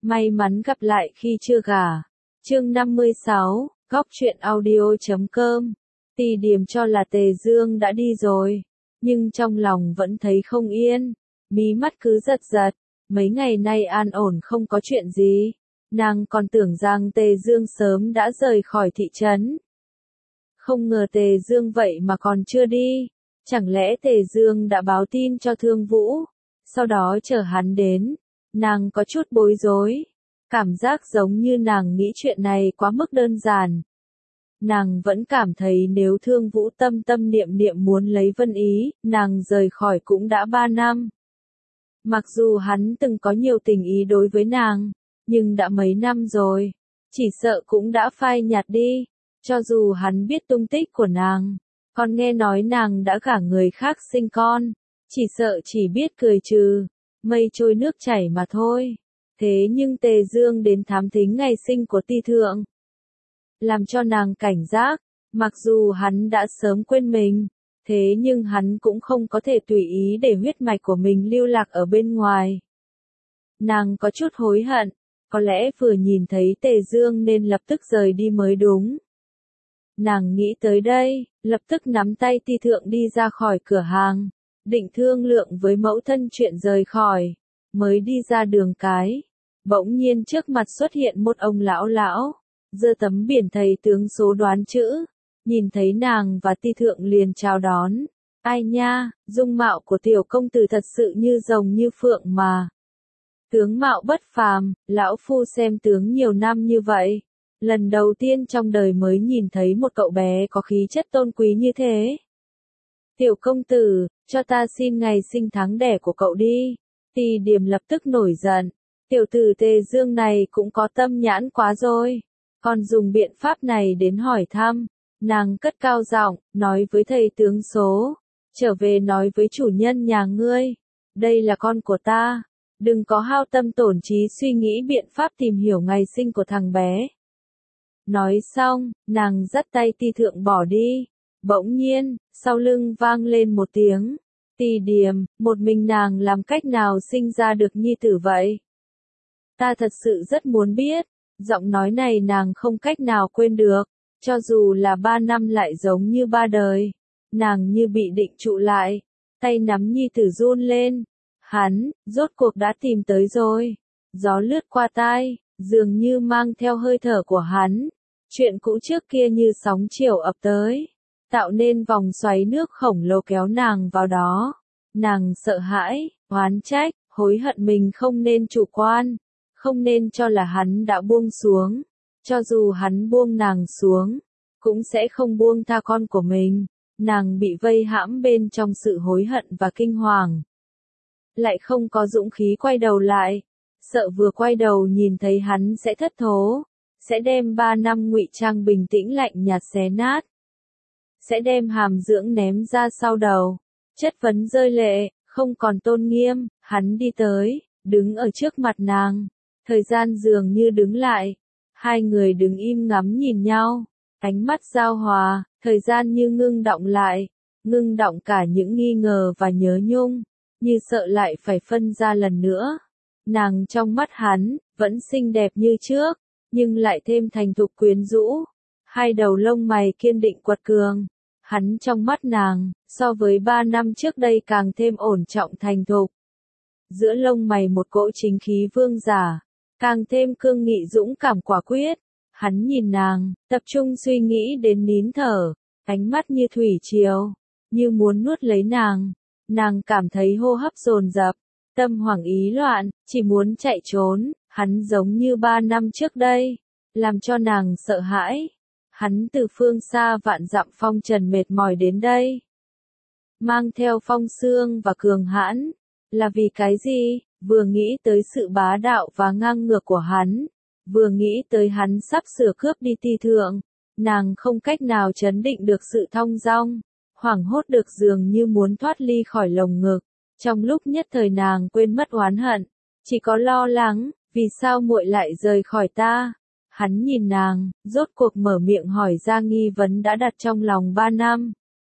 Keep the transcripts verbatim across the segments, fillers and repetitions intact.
May mắn gặp lại khi chưa gả. Chương năm mươi sáu, góc truyện audio chấm com. Tì Điềm cho là Tề Dương đã đi rồi, nhưng trong lòng vẫn thấy không yên, mí mắt cứ giật giật, mấy ngày nay an ổn không có chuyện gì, nàng còn tưởng rằng Tề Dương sớm đã rời khỏi thị trấn. Không ngờ Tề Dương vậy mà còn chưa đi, chẳng lẽ Tề Dương đã báo tin cho Thương Vũ, sau đó chờ hắn đến, nàng có chút bối rối, cảm giác giống như nàng nghĩ chuyện này quá mức đơn giản. Nàng vẫn cảm thấy nếu Thương Vũ tâm tâm niệm niệm muốn lấy Vân Ý, nàng rời khỏi cũng đã ba năm. Mặc dù hắn từng có nhiều tình ý đối với nàng, nhưng đã mấy năm rồi, chỉ sợ cũng đã phai nhạt đi, cho dù hắn biết tung tích của nàng, còn nghe nói nàng đã gả người khác sinh con, chỉ sợ chỉ biết cười trừ, mây trôi nước chảy mà thôi. Thế nhưng Tề Dương đến thám thính ngày sinh của Ti Thượng, làm cho nàng cảnh giác, mặc dù hắn đã sớm quên mình, thế nhưng hắn cũng không có thể tùy ý để huyết mạch của mình lưu lạc ở bên ngoài. Nàng có chút hối hận, có lẽ vừa nhìn thấy Tề Dương nên lập tức rời đi mới đúng. Nàng nghĩ tới đây, lập tức nắm tay Ti Thượng đi ra khỏi cửa hàng, định thương lượng với mẫu thân chuyện rời khỏi, mới đi ra đường cái. Bỗng nhiên trước mặt xuất hiện một ông lão lão, giơ tấm biển thầy tướng số đoán chữ, nhìn thấy nàng và Ti Thượng liền chào đón. Ai nha, dung mạo của tiểu công tử thật sự như rồng như phượng mà. Tướng mạo bất phàm, lão phu xem tướng nhiều năm như vậy, lần đầu tiên trong đời mới nhìn thấy một cậu bé có khí chất tôn quý như thế. Tiểu công tử, cho ta xin ngày sinh tháng đẻ của cậu đi. Tì Điềm lập tức nổi giận. Tiểu tử Tề Dương này cũng có tâm nhãn quá rồi, còn dùng biện pháp này đến hỏi thăm. Nàng cất cao giọng, nói với thầy tướng số, trở về nói với chủ nhân nhà ngươi, đây là con của ta, đừng có hao tâm tổn trí suy nghĩ biện pháp tìm hiểu ngày sinh của thằng bé. Nói xong, nàng dắt tay Ti Thượng bỏ đi, bỗng nhiên, sau lưng vang lên một tiếng, Tì Điềm, một mình nàng làm cách nào sinh ra được nhi tử vậy? Ta thật sự rất muốn biết, giọng nói này nàng không cách nào quên được, cho dù là ba năm lại giống như ba đời, nàng như bị định trụ lại, tay nắm nhi tử run lên, hắn, rốt cuộc đã tìm tới rồi, gió lướt qua tai, dường như mang theo hơi thở của hắn, chuyện cũ trước kia như sóng chiều ập tới, tạo nên vòng xoáy nước khổng lồ kéo nàng vào đó, nàng sợ hãi, oán trách, hối hận mình không nên chủ quan. Không nên cho là hắn đã buông xuống, cho dù hắn buông nàng xuống, cũng sẽ không buông tha con của mình. Nàng bị vây hãm bên trong sự hối hận và kinh hoàng, lại không có dũng khí quay đầu lại, sợ vừa quay đầu nhìn thấy hắn sẽ thất thố, sẽ đem ba năm ngụy trang bình tĩnh lạnh nhạt xé nát, sẽ đem hàm dưỡng ném ra sau đầu, chất vấn rơi lệ, không còn tôn nghiêm. Hắn đi tới, đứng ở trước mặt nàng. Thời gian dường như đứng lại, hai người đứng im ngắm nhìn nhau, ánh mắt giao hòa, thời gian như ngưng đọng lại, ngưng đọng cả những nghi ngờ và nhớ nhung, như sợ lại phải phân ra lần nữa. Nàng trong mắt hắn, vẫn xinh đẹp như trước, nhưng lại thêm thành thục quyến rũ, hai đầu lông mày kiên định quật cường. Hắn trong mắt nàng, so với ba năm trước đây càng thêm ổn trọng thành thục. Giữa lông mày một cỗ chính khí vương giả, càng thêm cương nghị dũng cảm quả quyết. Hắn nhìn nàng, tập trung suy nghĩ đến nín thở, ánh mắt như thủy triều, như muốn nuốt lấy nàng. Nàng cảm thấy hô hấp dồn dập, tâm hoảng ý loạn, chỉ muốn chạy trốn. Hắn giống như ba năm trước đây, làm cho nàng sợ hãi. Hắn từ phương xa vạn dặm phong trần mệt mỏi đến đây, mang theo phong sương và cường hãn, là vì cái gì? Vừa nghĩ tới sự bá đạo và ngang ngược của hắn, vừa nghĩ tới hắn sắp sửa cướp đi Ti Thượng, nàng không cách nào trấn định được sự thong dong, hoảng hốt được dường như muốn thoát ly khỏi lồng ngực. Trong lúc nhất thời nàng quên mất oán hận, chỉ có lo lắng, vì sao muội lại rời khỏi ta? Hắn nhìn nàng, rốt cuộc mở miệng hỏi ra nghi vấn đã đặt trong lòng ba năm.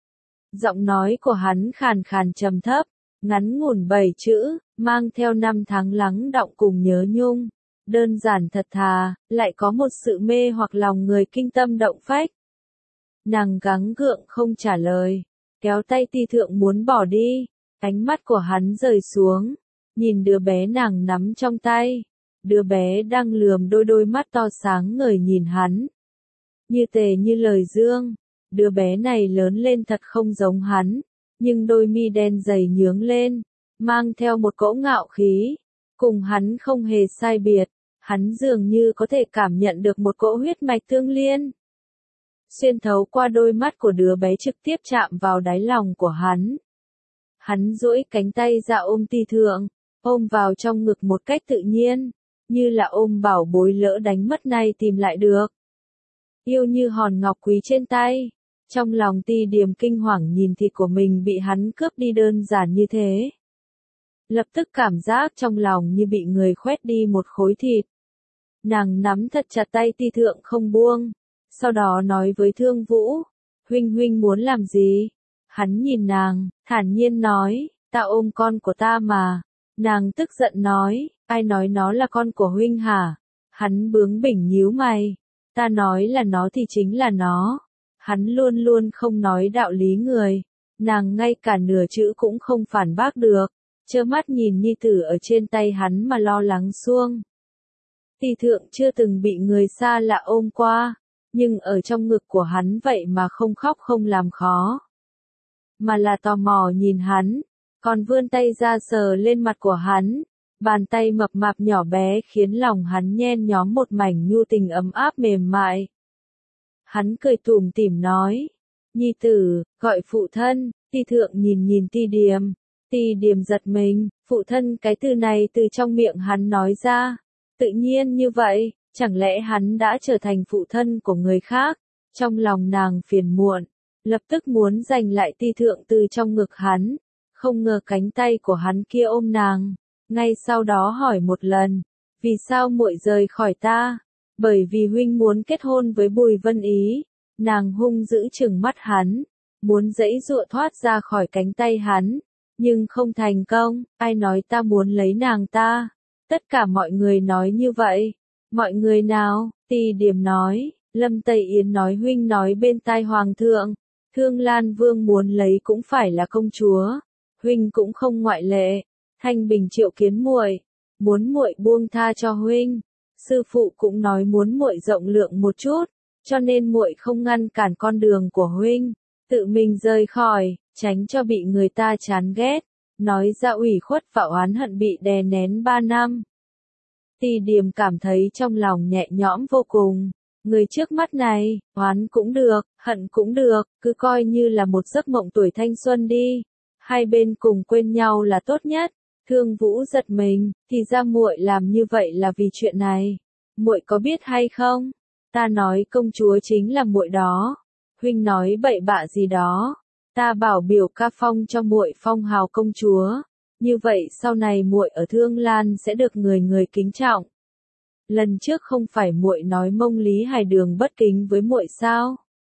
Giọng nói của hắn khàn khàn trầm thấp, ngắn ngủn bảy chữ, mang theo năm tháng lắng đọng cùng nhớ nhung. đơn giản thật thà, lại có một sự mê hoặc lòng người kinh tâm động phách. Nàng gắng gượng không trả lời, kéo tay Ti Thượng muốn bỏ đi, ánh mắt của hắn rời xuống, nhìn đứa bé nàng nắm trong tay, đứa bé đang lườm đôi đôi mắt to sáng ngời nhìn hắn. Như tề như lời dương, đứa bé này lớn lên thật không giống hắn, nhưng đôi mi đen dày nhướng lên, mang theo một cỗ ngạo khí, cùng hắn không hề sai biệt, hắn dường như có thể cảm nhận được một cỗ huyết mạch tương liên. Xuyên thấu qua đôi mắt của đứa bé trực tiếp chạm vào đáy lòng của hắn. Hắn duỗi cánh tay ra ôm Ti Thượng, ôm vào trong ngực một cách tự nhiên, như là ôm bảo bối lỡ đánh mất này tìm lại được. Yêu như hòn ngọc quý trên tay, trong lòng Ti Điềm kinh hoàng nhìn thịt của mình bị hắn cướp đi đơn giản như thế. Lập tức cảm giác trong lòng như bị người khoét đi một khối thịt. Nàng nắm thật chặt tay Ti Thượng không buông, sau đó nói với Thương Vũ, huynh huynh muốn làm gì? Hắn nhìn nàng, thản nhiên nói, ta ôm con của ta mà. Nàng tức giận nói, ai nói nó là con của huynh hả? Hắn bướng bỉnh nhíu mày, ta nói là nó thì chính là nó. Hắn luôn luôn không nói đạo lý người, nàng ngay cả nửa chữ cũng không phản bác được, trơ mắt nhìn nhi tử ở trên tay hắn mà lo lắng suông. Ti Thượng chưa từng bị người xa lạ ôm qua, nhưng ở trong ngực của hắn vậy mà không khóc không làm khó, mà là tò mò nhìn hắn, còn vươn tay ra sờ lên mặt của hắn, bàn tay mập mạp nhỏ bé khiến lòng hắn nhen nhóm một mảnh nhu tình ấm áp mềm mại. Hắn cười tủm tỉm nói, nhi tử, gọi phụ thân. Ti Thượng nhìn nhìn Ti Điềm, Ti Điềm giật mình, phụ thân cái từ này từ trong miệng hắn nói ra, tự nhiên như vậy, chẳng lẽ hắn đã trở thành phụ thân của người khác? Trong lòng nàng phiền muộn, lập tức muốn giành lại Ti Thượng từ trong ngực hắn, không ngờ cánh tay của hắn kia ôm nàng, ngay sau đó hỏi một lần, vì sao muội rời khỏi ta? Bởi vì huynh muốn kết hôn với Bùi Vân Ý. Nàng hung dữ trừng mắt hắn, muốn giãy giụa thoát ra khỏi cánh tay hắn, nhưng không thành công. Ai nói ta muốn lấy nàng ta? Tất cả mọi người nói như vậy. Mọi người nào? Ti Điềm nói, Lâm Tây Yến nói huynh nói bên tai hoàng thượng, Thương Lan Vương muốn lấy cũng phải là công chúa, huynh cũng không ngoại lệ. Thanh Bình triệu kiến muội, muốn muội buông tha cho huynh. Sư phụ cũng nói muốn muội rộng lượng một chút, cho nên muội không ngăn cản con đường của huynh, tự mình rời khỏi, tránh cho bị người ta chán ghét, nói ra ủy khuất và oán hận bị đè nén ba năm. Ti Điềm cảm thấy trong lòng nhẹ nhõm vô cùng, người trước mắt này, oán cũng được, hận cũng được, cứ coi như là một giấc mộng tuổi thanh xuân đi, hai bên cùng quên nhau là tốt nhất. Thương Vũ giật mình, thì ra muội làm như vậy là vì chuyện này. Muội có biết hay không? Ta nói công chúa chính là muội đó. Huynh nói bậy bạ gì đó. Ta bảo biểu ca phong cho muội phong hào công chúa. Như vậy sau này muội ở Thương Lan sẽ được người người kính trọng. Lần trước không phải muội nói Mông Lý Hải Đường bất kính với muội sao?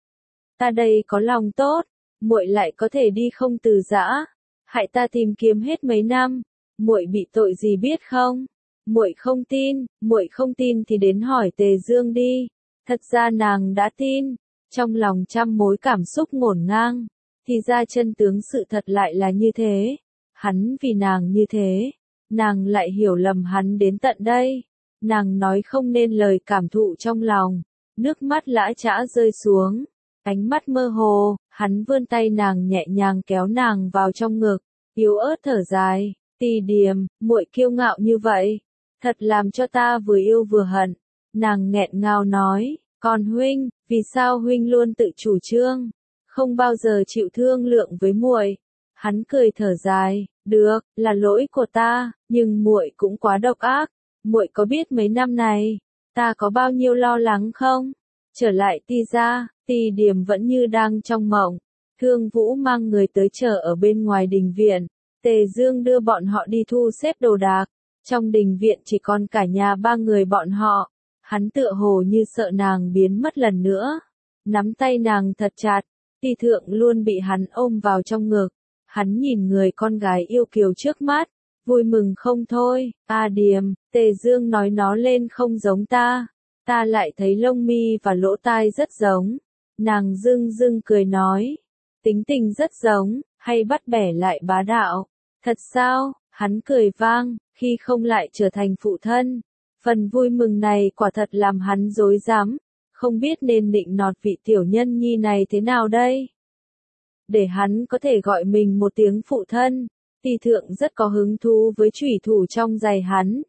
Ta đây có lòng tốt, muội lại có thể đi không từ giã, hại ta tìm kiếm hết mấy năm. Muội bị tội gì biết không? Muội không tin, muội không tin thì đến hỏi Tề Dương đi. Thật ra nàng đã tin, trong lòng trăm mối cảm xúc ngổn ngang, thì ra chân tướng sự thật lại là như thế. Hắn vì nàng như thế, nàng lại hiểu lầm hắn đến tận đây. Nàng nói không nên lời cảm thụ trong lòng, nước mắt lã chã rơi xuống, ánh mắt mơ hồ, hắn vươn tay nàng nhẹ nhàng kéo nàng vào trong ngực, yếu ớt thở dài. Ti Điềm, muội kiêu ngạo như vậy, thật làm cho ta vừa yêu vừa hận. Nàng nghẹn ngào nói, còn huynh, vì sao huynh luôn tự chủ trương, không bao giờ chịu thương lượng với muội? Hắn cười thở dài, được, là lỗi của ta, nhưng muội cũng quá độc ác. Muội có biết mấy năm này, ta có bao nhiêu lo lắng không? Trở lại Ti gia, Ti Điềm vẫn như đang trong mộng. Thương Vũ mang người tới chờ ở bên ngoài đình viện. Tề Dương đưa bọn họ đi thu xếp đồ đạc, trong đình viện chỉ còn cả nhà ba người bọn họ, hắn tựa hồ như sợ nàng biến mất lần nữa, nắm tay nàng thật chặt, Ti Thượng luôn bị hắn ôm vào trong ngực, hắn nhìn người con gái yêu kiều trước mắt, vui mừng không thôi. A Điềm, Tề Dương nói nó lên không giống ta, ta lại thấy lông mi và lỗ tai rất giống. Nàng dưng dưng cười nói, tính tình rất giống, hay bắt bẻ lại bá đạo. Thật sao? Hắn cười vang, khi không lại trở thành phụ thân. Phần vui mừng này quả thật làm hắn rối rắm, không biết nên định nọt vị tiểu nhân nhi này thế nào đây. Để hắn có thể gọi mình một tiếng phụ thân, Ti Thượng rất có hứng thú với chủy thủ trong giày hắn.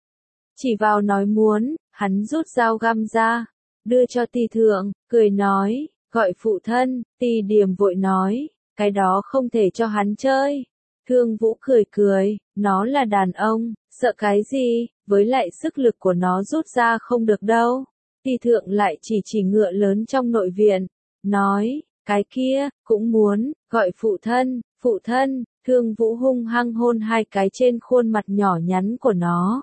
Chỉ vào nói muốn, hắn rút dao găm ra, đưa cho Ti Thượng, cười nói, gọi phụ thân. Ti Điềm vội nói, cái đó không thể cho hắn chơi. Thương Vũ cười cười, nó là đàn ông, sợ cái gì, với lại sức lực của nó rút ra không được đâu. Ti Thượng lại chỉ chỉ ngựa lớn trong nội viện, nói, cái kia, cũng muốn, gọi phụ thân, phụ thân. Thương Vũ hung hăng hôn hai cái trên khuôn mặt nhỏ nhắn của nó.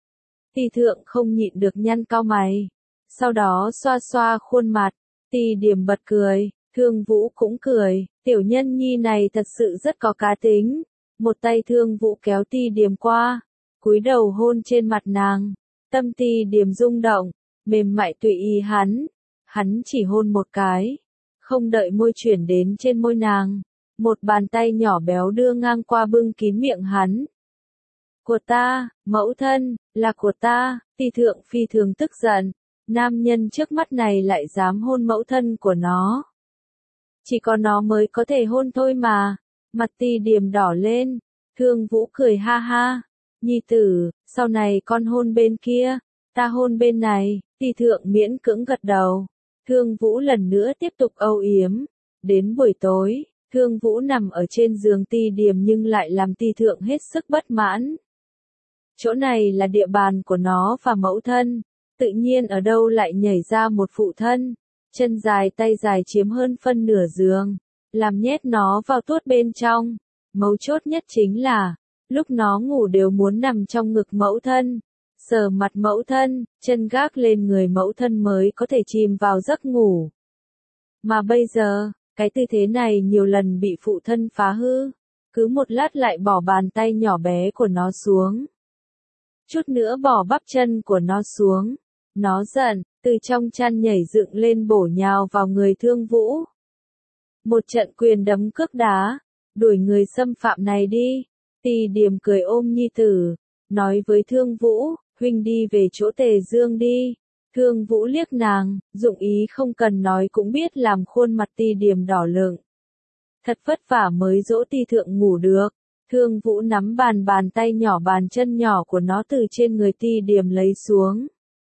Ti Thượng không nhịn được nhăn cau mày, sau đó xoa xoa khuôn mặt. Ti Điềm bật cười, Thương Vũ cũng cười, tiểu nhân nhi này thật sự rất có cá tính. Một tay Thương Vũ kéo Ti Điềm qua, cúi đầu hôn trên mặt nàng. Tâm Ti Điềm rung động, mềm mại tùy ý hắn. Hắn chỉ hôn một cái, không đợi môi chuyển đến trên môi nàng, một bàn tay nhỏ béo đưa ngang qua bưng kín miệng hắn. Của ta, mẫu thân, là của ta. Ti Thượng phi thường tức giận, nam nhân trước mắt này lại dám hôn mẫu thân của nó. Chỉ có nó mới có thể hôn thôi mà. Mặt Ti Điềm đỏ lên, Thương Vũ cười ha ha, nhi tử, sau này con hôn bên kia, ta hôn bên này. Ti Thượng miễn cưỡng gật đầu. Thương Vũ lần nữa tiếp tục âu yếm. Đến buổi tối, Thương Vũ nằm ở trên giường Ti Điềm nhưng lại làm Ti Thượng hết sức bất mãn. Chỗ này là địa bàn của nó và mẫu thân, tự nhiên ở đâu lại nhảy ra một phụ thân, chân dài tay dài chiếm hơn phân nửa giường, làm nhét nó vào tuốt bên trong. Mấu chốt nhất chính là, lúc nó ngủ đều muốn nằm trong ngực mẫu thân, sờ mặt mẫu thân, chân gác lên người mẫu thân mới có thể chìm vào giấc ngủ. Mà bây giờ, cái tư thế này nhiều lần bị phụ thân phá hư, cứ một lát lại bỏ bàn tay nhỏ bé của nó xuống. Chút nữa bỏ bắp chân của nó xuống. Nó giận, từ trong chăn nhảy dựng lên bổ nhào vào người Thương Vũ. Một trận quyền đấm cước đá, đuổi người xâm phạm này đi. Ti Điềm cười ôm nhi tử, nói với Thương Vũ, huynh đi về chỗ Tề Dương đi. Thương Vũ liếc nàng, dụng ý không cần nói cũng biết làm khuôn mặt Ti Điềm đỏ lựng. Thật vất vả mới dỗ Ti Thượng ngủ được. Thương Vũ nắm bàn bàn tay nhỏ bàn chân nhỏ của nó từ trên người Ti Điềm lấy xuống.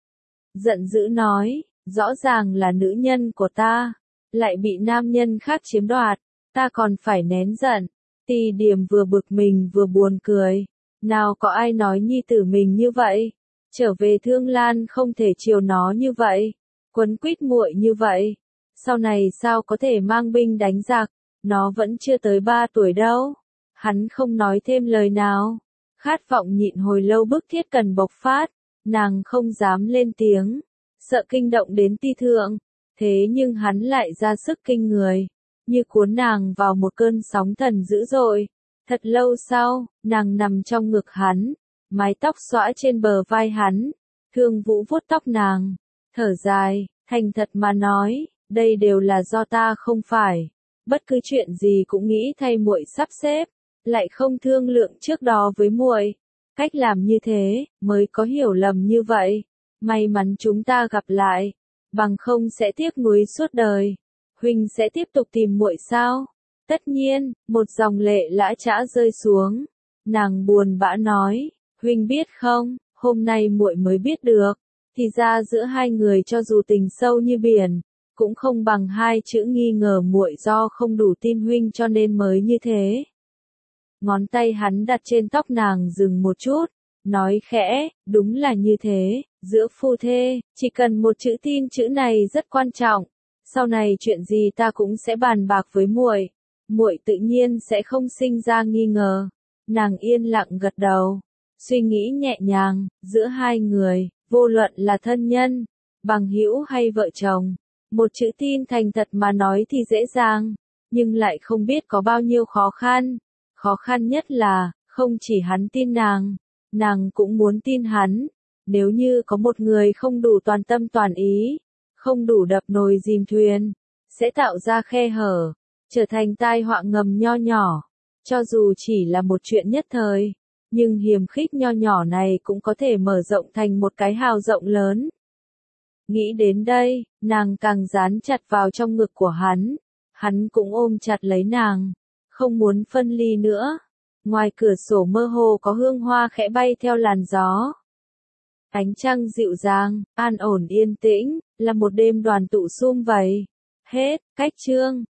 Giận dữ nói, rõ ràng là nữ nhân của ta, lại bị nam nhân khác chiếm đoạt, ta còn phải nén giận. Ti Điềm vừa bực mình vừa buồn cười, nào có ai nói nhi tử mình như vậy, trở về Thương Lan không thể chiều nó như vậy, quấn quýt muội như vậy, sau này sao có thể mang binh đánh giặc, nó vẫn chưa tới ba tuổi đâu. Hắn không nói thêm lời nào, khát vọng nhịn hồi lâu bức thiết cần bộc phát, nàng không dám lên tiếng, sợ kinh động đến Ti Thượng, thế nhưng hắn lại ra sức kinh người, như cuốn nàng vào một cơn sóng thần dữ dội. Thật lâu sau, nàng nằm trong ngực hắn, mái tóc xõa trên bờ vai hắn, Thương Vũ vuốt tóc nàng, thở dài, thành thật mà nói, đây đều là do ta không phải, bất cứ chuyện gì cũng nghĩ thay muội sắp xếp, lại không thương lượng trước đó với muội. Cách làm như thế, mới có hiểu lầm như vậy. May mắn chúng ta gặp lại, bằng không sẽ tiếc nuối suốt đời. Huynh sẽ tiếp tục tìm muội sao? Tất nhiên, một dòng lệ lã chã rơi xuống. Nàng buồn bã nói, huynh biết không, hôm nay muội mới biết được, thì ra giữa hai người cho dù tình sâu như biển, cũng không bằng hai chữ nghi ngờ muội do không đủ tin huynh cho nên mới như thế. Ngón tay hắn đặt trên tóc nàng dừng một chút, nói khẽ, đúng là như thế, giữa phu thê, chỉ cần một chữ tin chữ này rất quan trọng. Sau này chuyện gì ta cũng sẽ bàn bạc với muội, muội tự nhiên sẽ không sinh ra nghi ngờ. Nàng yên lặng gật đầu, suy nghĩ nhẹ nhàng, giữa hai người, vô luận là thân nhân, bằng hữu hay vợ chồng, một chữ tin thành thật mà nói thì dễ dàng, nhưng lại không biết có bao nhiêu khó khăn. Khó khăn nhất là, Không chỉ hắn tin nàng, nàng cũng muốn tin hắn. Nếu như có một người không đủ toàn tâm toàn ý, không đủ đập nồi dìm thuyền, sẽ tạo ra khe hở, trở thành tai họa ngầm nho nhỏ. Cho dù chỉ là một chuyện nhất thời, nhưng hiềm khích nho nhỏ này cũng có thể mở rộng thành một cái hào rộng lớn. Nghĩ đến đây, nàng càng dán chặt vào trong ngực của hắn. Hắn cũng ôm chặt lấy nàng, không muốn phân ly nữa. Ngoài cửa sổ mơ hồ có hương hoa khẽ bay theo làn gió. Ánh trăng dịu dàng, an ổn yên tĩnh, là một đêm đoàn tụ sum vầy. Hết, cách chương.